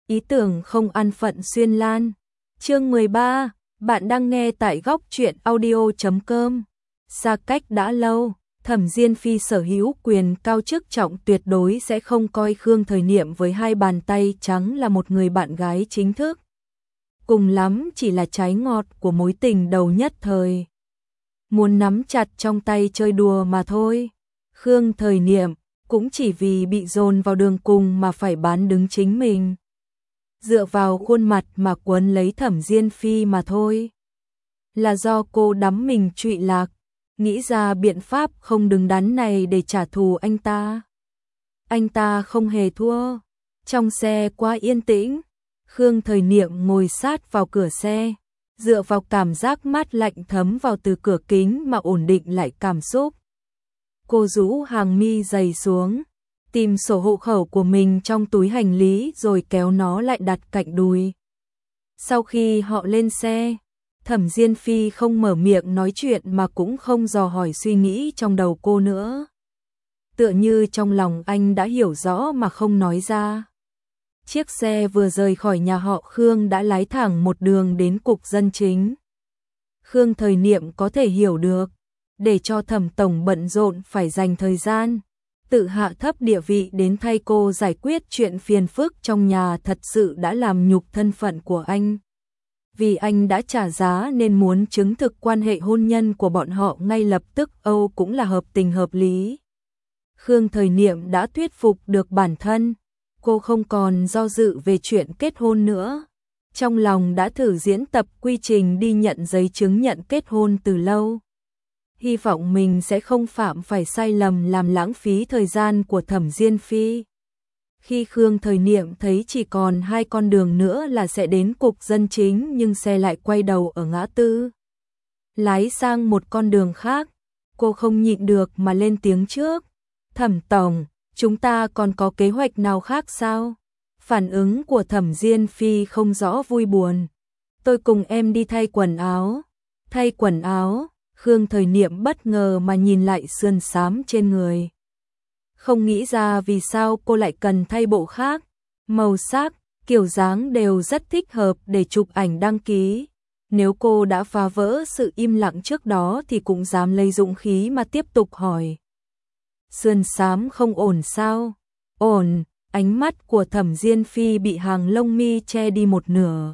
Ý tưởng không an phận xuyên lan. Chương 13, bạn đang nghe tại góc truyện audio.com. Xa cách đã lâu, Thẩm Diên Phi sở hữu quyền cao chức trọng tuyệt đối sẽ không coi Khương Thời Niệm với hai bàn tay trắng là một người bạn gái chính thức. Cùng lắm chỉ là trái ngọt của mối tình đầu nhất thời. Muốn nắm chặt trong tay chơi đùa mà thôi. Khương Thời Niệm cũng chỉ vì bị dồn vào đường cùng mà phải bán đứng chính mình. Dựa vào khuôn mặt mà quấn lấy Thẩm Diên Phi mà thôi. Là do cô đắm mình trụy lạc, nghĩ ra biện pháp không đứng đắn này để trả thù anh ta. Anh ta không hề thua. Trong xe quá yên tĩnh, Khương Thời Niệm ngồi sát vào cửa xe, dựa vào cảm giác mát lạnh thấm vào từ cửa kính mà ổn định lại cảm xúc. Cô rũ hàng mi dày xuống, tìm sổ hộ khẩu của mình trong túi hành lý rồi kéo nó lại đặt cạnh đùi. Sau khi họ lên xe, Thẩm Diên Phi không mở miệng nói chuyện mà cũng không dò hỏi suy nghĩ trong đầu cô nữa. Tựa như trong lòng anh đã hiểu rõ mà không nói ra. Chiếc xe vừa rời khỏi nhà họ Khương đã lái thẳng một đường đến cục dân chính. Khương Thời Niệm có thể hiểu được, để cho Thẩm tổng bận rộn phải dành thời gian, tự hạ thấp địa vị đến thay cô giải quyết chuyện phiền phức trong nhà thật sự đã làm nhục thân phận của anh. Vì anh đã trả giá nên muốn chứng thực quan hệ hôn nhân của bọn họ ngay lập tức cũng là hợp tình hợp lý. Khương Thời Niệm đã thuyết phục được bản thân, cô không còn do dự về chuyện kết hôn nữa. Trong lòng đã thử diễn tập quy trình đi nhận giấy chứng nhận kết hôn từ lâu. Hy vọng mình sẽ không phạm phải sai lầm làm lãng phí thời gian của Thẩm Diên Phi. Khi Khương Thời Niệm thấy chỉ còn 2 con đường nữa là sẽ đến cục dân chính nhưng xe lại quay đầu ở ngã tư, lái sang một con đường khác, cô không nhịn được mà lên tiếng trước. Thẩm tổng, chúng ta còn có kế hoạch nào khác sao? Phản ứng của Thẩm Diên Phi không rõ vui buồn. Tôi cùng em đi thay quần áo. Thay quần áo? Khương Thời Niệm bất ngờ mà nhìn lại sườn xám trên người. Không nghĩ ra vì sao cô lại cần thay bộ khác. Màu sắc, kiểu dáng đều rất thích hợp để chụp ảnh đăng ký. Nếu cô đã phá vỡ sự im lặng trước đó thì cũng dám lấy dũng khí mà tiếp tục hỏi. Sườn xám không ổn sao? Ổn. Ánh mắt của Thẩm Diên Phi bị hàng lông mi che đi một nửa.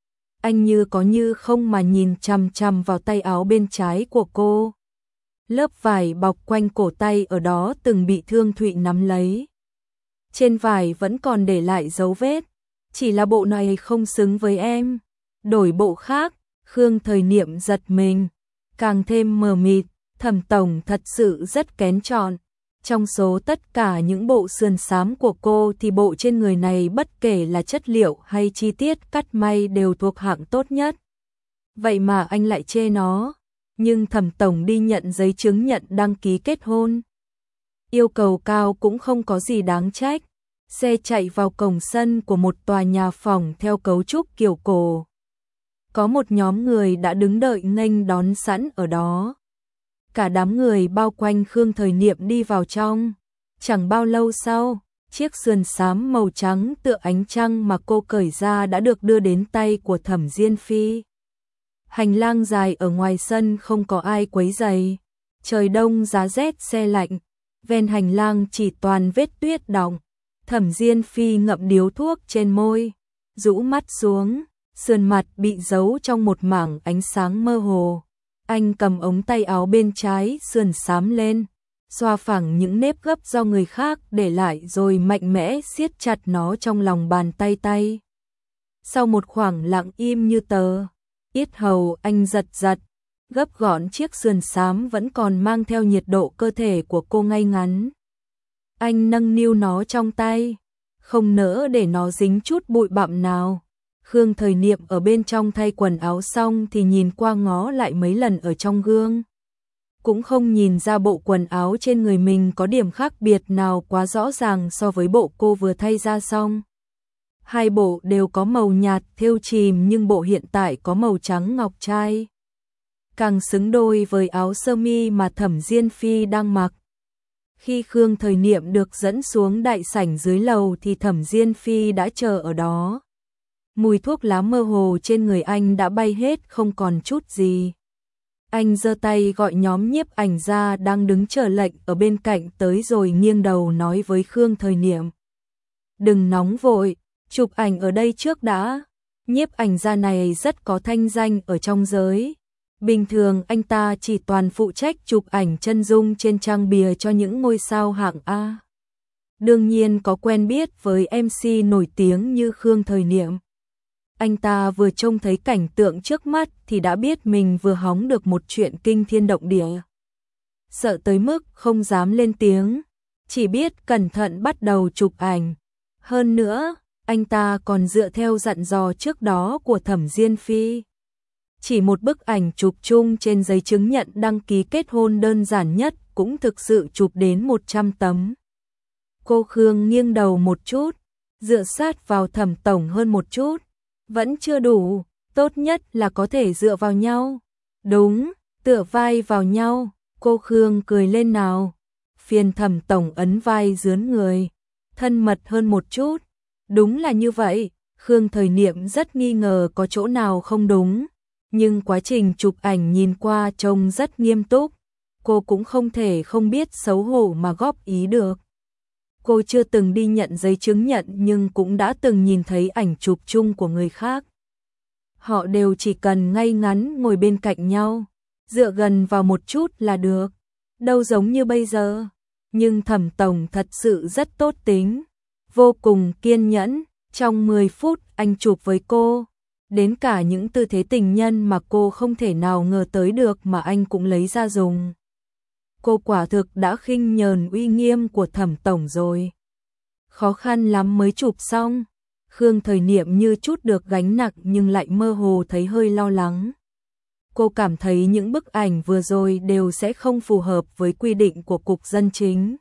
Anh như có như không mà nhìn chằm chằm vào tay áo bên trái của cô. Lớp vải bọc quanh cổ tay ở đó từng bị Thương Thụy nắm lấy. Trên vải vẫn còn để lại dấu vết. Chỉ là bộ này không xứng với em. Đổi bộ khác. Khương Thời Niệm giật mình, càng thêm mờ mịt. Thẩm tổng thật sự rất kén chọn. Trong số tất cả những bộ sườn xám của cô thì bộ trên người này bất kể là chất liệu hay chi tiết cắt may đều thuộc hạng tốt nhất. Vậy mà anh lại chê nó. Nhưng Thẩm tổng đi nhận giấy chứng nhận đăng ký kết hôn. Yêu cầu cao cũng không có gì đáng trách. Xe chạy vào cổng sân của một tòa nhà phòng theo cấu trúc kiểu cổ. Có một nhóm người đã đứng đợi nghênh đón sẵn ở đó. Cả đám người bao quanh Khương Thời Niệm đi vào trong. Chẳng bao lâu sau, chiếc sườn xám màu trắng tựa ánh trăng mà cô cởi ra đã được đưa đến tay của Thẩm Diên Phi. Hành lang dài ở ngoài sân không có ai quấy rầy. Trời đông giá rét se lạnh, ven hành lang chỉ toàn vết tuyết đọng. Thẩm Diên Phi ngậm điếu thuốc trên môi, rũ mắt xuống, sườn mặt bị giấu trong một mảng ánh sáng mơ hồ. Anh cầm ống tay áo bên trái sườn xám lên, xoa phẳng những nếp gấp do người khác để lại rồi mạnh mẽ siết chặt nó trong lòng bàn tay. Sau một khoảng lặng im như tờ, yết hầu anh giật giật, gấp gọn chiếc sườn xám vẫn còn mang theo nhiệt độ cơ thể của cô ngay ngắn. Anh nâng niu nó trong tay, không nỡ để nó dính chút bụi bặm nào. Khương Thời Niệm ở bên trong thay quần áo xong thì nhìn qua ngó lại mấy lần ở trong gương. Cũng không nhìn ra bộ quần áo trên người mình có điểm khác biệt nào quá rõ ràng so với bộ cô vừa thay ra xong. Hai bộ đều có màu nhạt thêu chìm nhưng bộ hiện tại có màu trắng ngọc trai. Càng xứng đôi với áo sơ mi mà Thẩm Diên Phi đang mặc. Khi Khương Thời Niệm được dẫn xuống đại sảnh dưới lầu thì Thẩm Diên Phi đã chờ ở đó. Mùi thuốc lá mơ hồ trên người anh đã bay hết không còn chút gì. Anh giơ tay gọi nhóm nhiếp ảnh gia đang đứng chờ lệnh ở bên cạnh tới rồi nghiêng đầu nói với Khương Thời Niệm. Đừng nóng vội, chụp ảnh ở đây trước đã. Nhiếp ảnh gia này rất có thanh danh ở trong giới. Bình thường anh ta chỉ toàn phụ trách chụp ảnh chân dung trên trang bìa cho những ngôi sao hạng A. Đương nhiên có quen biết với MC nổi tiếng như Khương Thời Niệm. Anh ta vừa trông thấy cảnh tượng trước mắt thì đã biết mình vừa hóng được một chuyện kinh thiên động địa. Sợ tới mức không dám lên tiếng, chỉ biết cẩn thận bắt đầu chụp ảnh. Hơn nữa, anh ta còn dựa theo dặn dò trước đó của Thẩm Diên Phi. Chỉ một bức ảnh chụp chung trên giấy chứng nhận đăng ký kết hôn đơn giản nhất cũng thực sự chụp đến 100 tấm. Cô Khương nghiêng đầu một chút, dựa sát vào Thẩm tổng hơn một chút. Vẫn chưa đủ, tốt nhất là có thể dựa vào nhau. Đúng, tựa vai vào nhau, cô Khương cười lên nào. Phiền Thẩm tổng ấn vai dướn người, thân mật hơn một chút. Đúng là như vậy, Khương Thời Niệm rất nghi ngờ có chỗ nào không đúng. Nhưng quá trình chụp ảnh nhìn qua trông rất nghiêm túc. Cô cũng không thể không biết xấu hổ mà góp ý được. Cô chưa từng đi nhận giấy chứng nhận nhưng cũng đã từng nhìn thấy ảnh chụp chung của người khác. Họ đều chỉ cần ngay ngắn ngồi bên cạnh nhau, dựa gần vào một chút là được. Đâu giống như bây giờ. Nhưng Thẩm tổng thật sự rất tốt tính, vô cùng kiên nhẫn. Trong 10 phút anh chụp với cô. Đến cả những tư thế tình nhân mà cô không thể nào ngờ tới được mà anh cũng lấy ra dùng. Cô quả thực đã khinh nhờn uy nghiêm của Thẩm tổng rồi. Khó khăn lắm mới chụp xong. Khương Thời Niệm như chút được gánh nặng nhưng lại mơ hồ thấy hơi lo lắng. Cô cảm thấy những bức ảnh vừa rồi đều sẽ không phù hợp với quy định của Cục Dân Chính.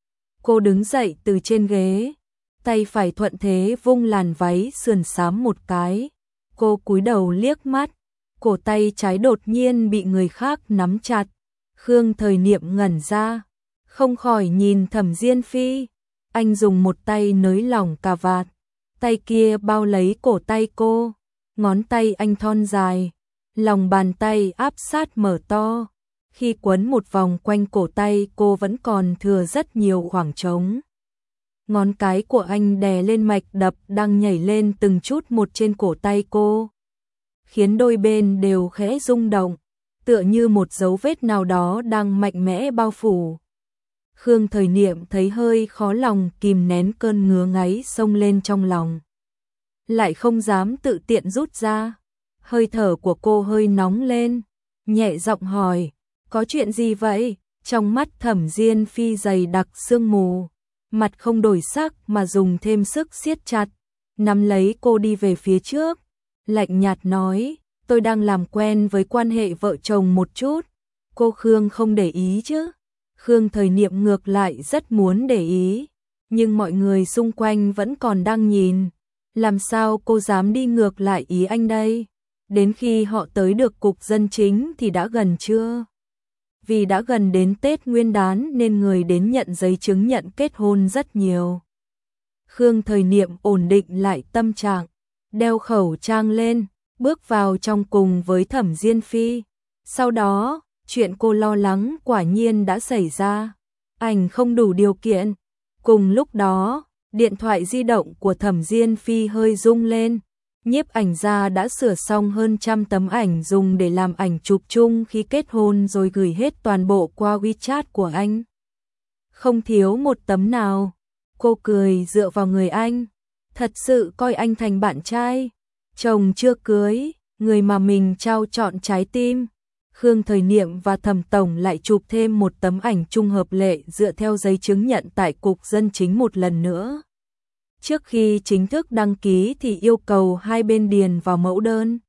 Cô đứng dậy từ trên ghế, tay phải thuận thế vung làn váy sườn xám một cái. Cô cúi đầu liếc mắt, cổ tay trái đột nhiên bị người khác nắm chặt. Khương Thời Niệm ngẩn ra, không khỏi nhìn Thẩm Diên Phi. Anh dùng một tay nới lỏng cà vạt, tay kia bao lấy cổ tay cô. Ngón tay anh thon dài, lòng bàn tay áp sát mở to. Khi quấn một vòng quanh cổ tay cô vẫn còn thừa rất nhiều khoảng trống. Ngón cái của anh đè lên mạch đập đang nhảy lên từng chút một trên cổ tay cô, khiến đôi bên đều khẽ rung động, tựa như một dấu vết nào đó đang mạnh mẽ bao phủ. Khương Thời Niệm thấy hơi khó lòng kìm nén cơn ngứa ngáy xông lên trong lòng. Lại không dám tự tiện rút ra. Hơi thở của cô hơi nóng lên, nhẹ giọng hỏi, có chuyện gì vậy? Trong mắt Thẩm Diên Phi dày đặc sương mù, mặt không đổi sắc mà dùng thêm sức siết chặt, nắm lấy cô đi về phía trước, lạnh nhạt nói, tôi đang làm quen với quan hệ vợ chồng một chút. Cô Khương không để ý chứ? Khương Thời Niệm ngược lại rất muốn để ý, nhưng mọi người xung quanh vẫn còn đang nhìn. Làm sao cô dám đi ngược lại ý anh đây? Đến khi họ tới được Cục Dân Chính thì đã gần chưa? Vì đã gần đến Tết Nguyên đán nên người đến nhận giấy chứng nhận kết hôn rất nhiều. Khương Thời Niệm ổn định lại tâm trạng, đeo khẩu trang lên, bước vào trong cùng với Thẩm Diên Phi. Sau đó, chuyện cô lo lắng quả nhiên đã xảy ra. Ảnh không đủ điều kiện. Cùng lúc đó, điện thoại di động của Thẩm Diên Phi hơi rung lên. Nhiếp ảnh gia đã sửa xong hơn 100 tấm ảnh dùng để làm ảnh chụp chung khi kết hôn rồi gửi hết toàn bộ qua WeChat của anh. Không thiếu một tấm nào. Cô cười dựa vào người anh. Thật sự coi anh thành bạn trai. Chồng chưa cưới, người mà mình trao trọn trái tim. Khương Thời Niệm và Thẩm tổng lại chụp thêm một tấm ảnh chung hợp lệ dựa theo giấy chứng nhận tại Cục Dân Chính một lần nữa. Trước khi chính thức đăng ký thì yêu cầu hai bên điền vào mẫu đơn.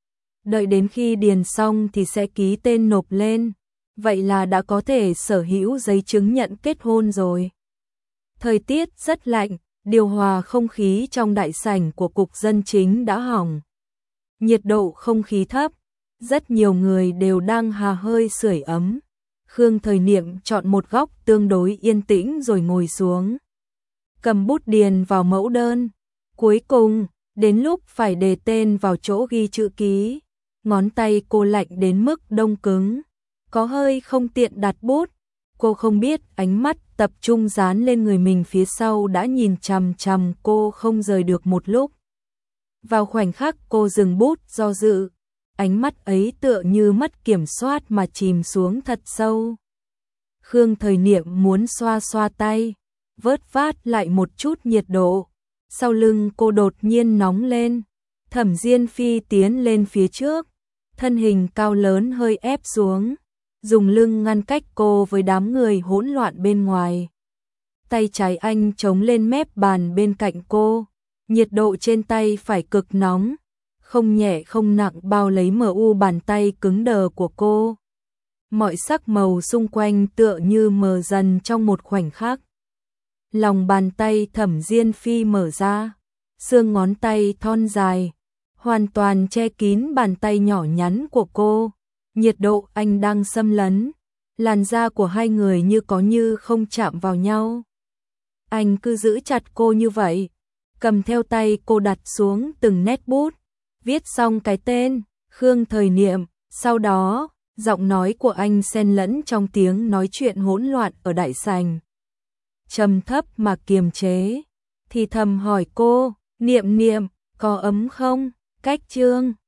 Đợi đến khi điền xong thì sẽ ký tên nộp lên. Vậy là đã có thể sở hữu giấy chứng nhận kết hôn rồi. Thời tiết rất lạnh, điều hòa không khí trong đại sảnh của Cục Dân Chính đã hỏng. Nhiệt độ không khí thấp, rất nhiều người đều đang hà hơi sưởi ấm. Khương Thời Niệm chọn một góc tương đối yên tĩnh rồi ngồi xuống. Cầm bút điền vào mẫu đơn. Cuối cùng, đến lúc phải đề tên vào chỗ ghi chữ ký, ngón tay cô lạnh đến mức đông cứng, có hơi không tiện đặt bút. Cô không biết ánh mắt tập trung dán lên người mình phía sau đã nhìn chằm chằm cô không rời được một lúc. Vào khoảnh khắc cô dừng bút do dự, ánh mắt ấy tựa như mất kiểm soát mà chìm xuống thật sâu. Khương Thời Niệm muốn xoa xoa tay, vớt vát lại một chút nhiệt độ. Sau lưng cô đột nhiên nóng lên. Thẩm Diên Phi tiến lên phía trước, thân hình cao lớn hơi ép xuống, dùng lưng ngăn cách cô với đám người hỗn loạn bên ngoài. Tay trái anh chống lên mép bàn bên cạnh cô, nhiệt độ trên tay phải cực nóng, không nhẹ không nặng bao lấy bàn tay cứng đờ của cô. Mọi sắc màu xung quanh tựa như mờ dần trong một khoảnh khắc. Lòng bàn tay Thẩm Diên Phi mở ra, xương ngón tay thon dài, hoàn toàn che kín bàn tay nhỏ nhắn của cô. Nhiệt độ anh đang xâm lấn, làn da của hai người như có như không chạm vào nhau. Anh cứ giữ chặt cô như vậy, cầm theo tay cô đặt xuống từng nét bút, viết xong cái tên Khương Thời Niệm, sau đó giọng nói của anh xen lẫn trong tiếng nói chuyện hỗn loạn ở đại sảnh. Trầm thấp mà kiềm chế, thì thầm hỏi cô, Niệm Niệm, có ấm không? Cách chương